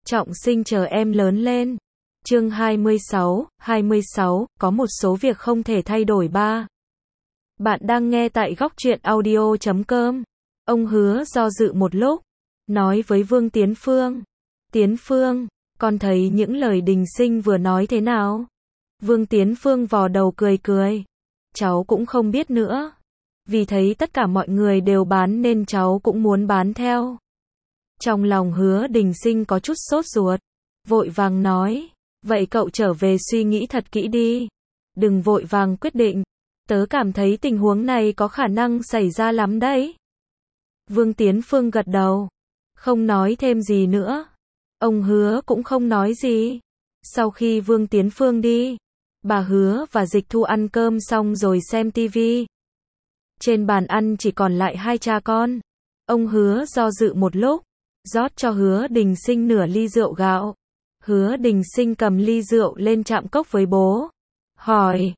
Trọng sinh chờ em lớn lên. Chương 26, có một số việc không thể thay đổi ba. Bạn đang nghe tại góc truyện audio.com. Ông Hứa do dự một lúc, nói với Vương Tiến Phương. Tiến Phương, con thấy những lời Đình Sinh vừa nói thế nào? Vương Tiến Phương vò đầu cười cười. Cháu cũng không biết nữa. Vì thấy tất cả mọi người đều bán nên cháu cũng muốn bán theo. Trong lòng Hứa Đình Sinh có chút sốt ruột, vội vàng nói, vậy cậu trở về suy nghĩ thật kỹ đi. Đừng vội vàng quyết định, tớ cảm thấy tình huống này có khả năng xảy ra lắm đấy. Vương Tiến Phương gật đầu, không nói thêm gì nữa. Ông Hứa cũng không nói gì. Sau khi Vương Tiến Phương đi, bà Hứa và Dịch Thu ăn cơm xong rồi xem tivi. Trên bàn ăn chỉ còn lại hai cha con. Ông Hứa do dự một lúc, rót cho Hứa Đình Sinh nửa ly rượu gạo. Hứa Đình Sinh cầm ly rượu lên chạm cốc với bố. Hỏi,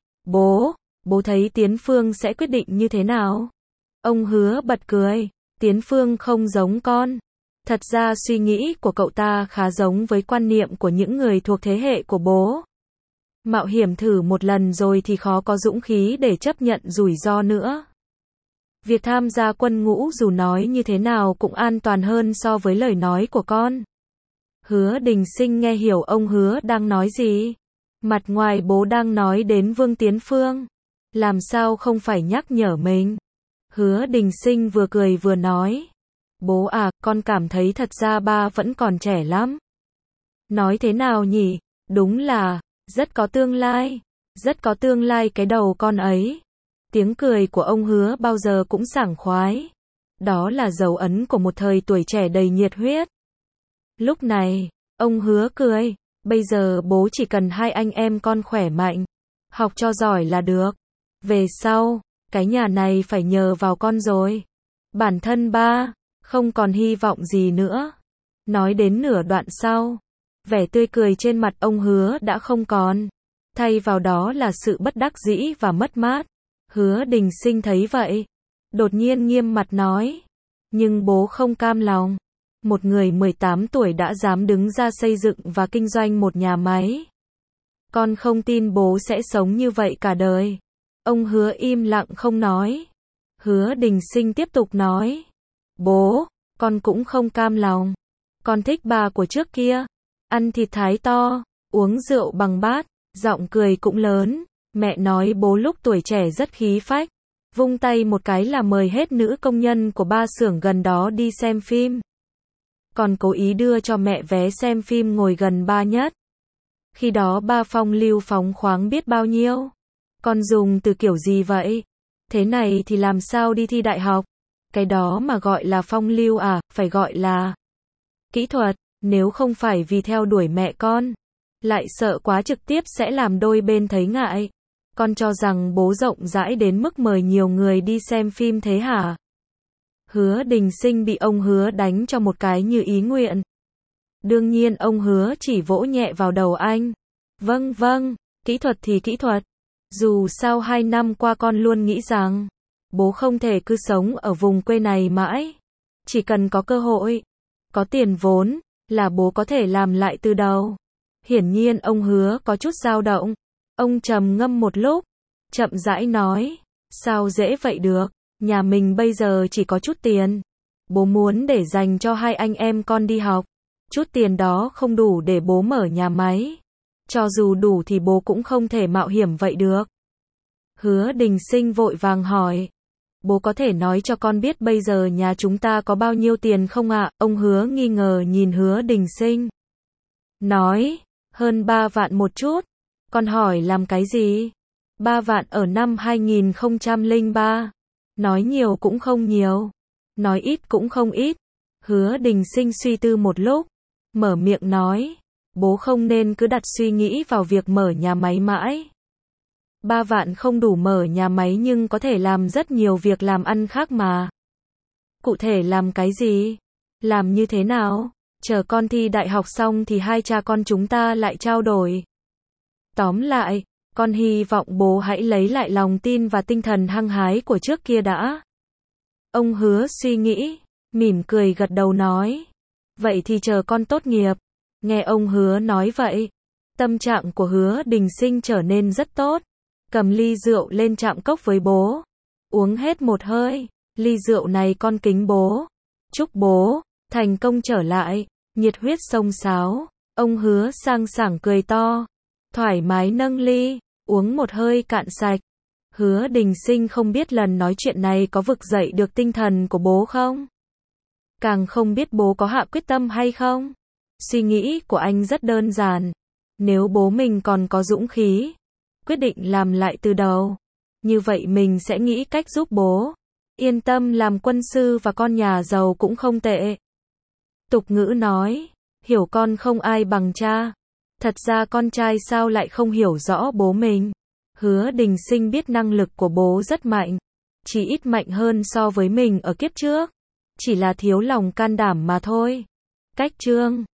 bố thấy Tiến Phương sẽ quyết định như thế nào? Ông Hứa bật cười, Tiến Phương không giống con. Thật ra suy nghĩ của cậu ta khá giống với quan niệm của những người thuộc thế hệ của bố. Mạo hiểm thử một lần rồi thì khó có dũng khí để chấp nhận rủi ro nữa. Việc tham gia quân ngũ dù nói như thế nào cũng an toàn hơn so với lời nói của con. Hứa Đình Sinh nghe hiểu ông Hứa đang nói gì. Mặt ngoài bố đang nói đến Vương Tiến Phương. Làm sao không phải nhắc nhở mình. Hứa Đình Sinh vừa cười vừa nói. Bố à, con cảm thấy thật ra ba vẫn còn trẻ lắm. Nói thế nào nhỉ? Đúng là, rất có tương lai. Rất có tương lai cái đầu con ấy. Tiếng cười của ông Hứa bao giờ cũng sảng khoái. Đó là dấu ấn của một thời tuổi trẻ đầy nhiệt huyết. Lúc này, ông Hứa cười. Bây giờ bố chỉ cần hai anh em con khỏe mạnh, học cho giỏi là được. Về sau, cái nhà này phải nhờ vào con rồi. Bản thân ba, không còn hy vọng gì nữa. Nói đến nửa đoạn sau, vẻ tươi cười trên mặt ông Hứa đã không còn. Thay vào đó là sự bất đắc dĩ và mất mát. Hứa Đình Sinh thấy vậy, đột nhiên nghiêm mặt nói. Nhưng bố không cam lòng. Một người 18 tuổi đã dám đứng ra xây dựng và kinh doanh một nhà máy. Con không tin bố sẽ sống như vậy cả đời. Ông Hứa im lặng không nói. Hứa Đình Sinh tiếp tục nói. Bố, con cũng không cam lòng. Con thích bà của trước kia. Ăn thịt thái to, uống rượu bằng bát, giọng cười cũng lớn. Mẹ nói bố lúc tuổi trẻ rất khí phách. Vung tay một cái là mời hết nữ công nhân của ba xưởng gần đó đi xem phim. Còn cố ý đưa cho mẹ vé xem phim ngồi gần ba nhất. Khi đó ba phong lưu phóng khoáng biết bao nhiêu. Con dùng từ kiểu gì vậy? Thế này thì làm sao đi thi đại học? Cái đó mà gọi là phong lưu à? Phải gọi là kỹ thuật. Nếu không phải vì theo đuổi mẹ con, lại sợ quá trực tiếp sẽ làm đôi bên thấy ngại. Con cho rằng bố rộng rãi đến mức mời nhiều người đi xem phim thế hả? Hứa Đình Sinh bị ông Hứa đánh cho một cái như ý nguyện. Đương nhiên ông Hứa chỉ vỗ nhẹ vào đầu anh. Vâng, kỹ thuật thì kỹ thuật. Dù sao 2 năm qua con luôn nghĩ rằng, bố không thể cứ sống ở vùng quê này mãi. Chỉ cần có cơ hội, có tiền vốn, là bố có thể làm lại từ đầu. Hiển nhiên ông Hứa có chút dao động. Ông trầm ngâm một lúc, chậm rãi nói, sao dễ vậy được, nhà mình bây giờ chỉ có chút tiền. Bố muốn để dành cho hai anh em con đi học. Chút tiền đó không đủ để bố mở nhà máy. Cho dù đủ thì bố cũng không thể mạo hiểm vậy được. Hứa Đình Sinh vội vàng hỏi, bố có thể nói cho con biết bây giờ nhà chúng ta có bao nhiêu tiền không ạ? Ông Hứa nghi ngờ nhìn Hứa Đình Sinh. Nói, hơn 3 vạn một chút. Con hỏi làm cái gì? 3 vạn ở năm 2003. Nói nhiều cũng không nhiều. Nói ít cũng không ít. Hứa Đình Sinh suy tư một lúc. Mở miệng nói. Bố không nên cứ đặt suy nghĩ vào việc mở nhà máy mãi. 3 vạn không đủ mở nhà máy nhưng có thể làm rất nhiều việc làm ăn khác mà. Cụ thể làm cái gì? Làm như thế nào? Chờ con thi đại học xong thì hai cha con chúng ta lại trao đổi. Tóm lại, con hy vọng bố hãy lấy lại lòng tin và tinh thần hăng hái của trước kia đã. Ông Hứa suy nghĩ, mỉm cười gật đầu nói. Vậy thì chờ con tốt nghiệp, Nghe ông Hứa nói vậy, tâm trạng của Hứa Đình Sinh trở nên rất tốt. Cầm ly rượu lên chạm cốc với bố. Uống hết một hơi. Ly rượu này con kính bố. Chúc bố thành công trở lại. Nhiệt huyết xông xáo. Ông Hứa sang sảng cười to. Thoải mái nâng ly. Uống một hơi cạn sạch. Hứa Đình Sinh không biết lần nói chuyện này có vực dậy được tinh thần của bố không? Càng không biết bố có hạ quyết tâm hay không? Suy nghĩ của anh rất đơn giản. Nếu bố mình còn có dũng khí, quyết định làm lại từ đầu, như vậy mình sẽ nghĩ cách giúp bố. Yên tâm, làm quân sư và con nhà giàu cũng không tệ. Tục ngữ nói, hiểu con không ai bằng cha. Thật ra con trai sao lại không hiểu rõ bố mình? Hứa Đình Sinh biết năng lực của bố rất mạnh, chỉ ít mạnh hơn so với mình ở kiếp trước, chỉ là thiếu lòng can đảm mà thôi. Cách chương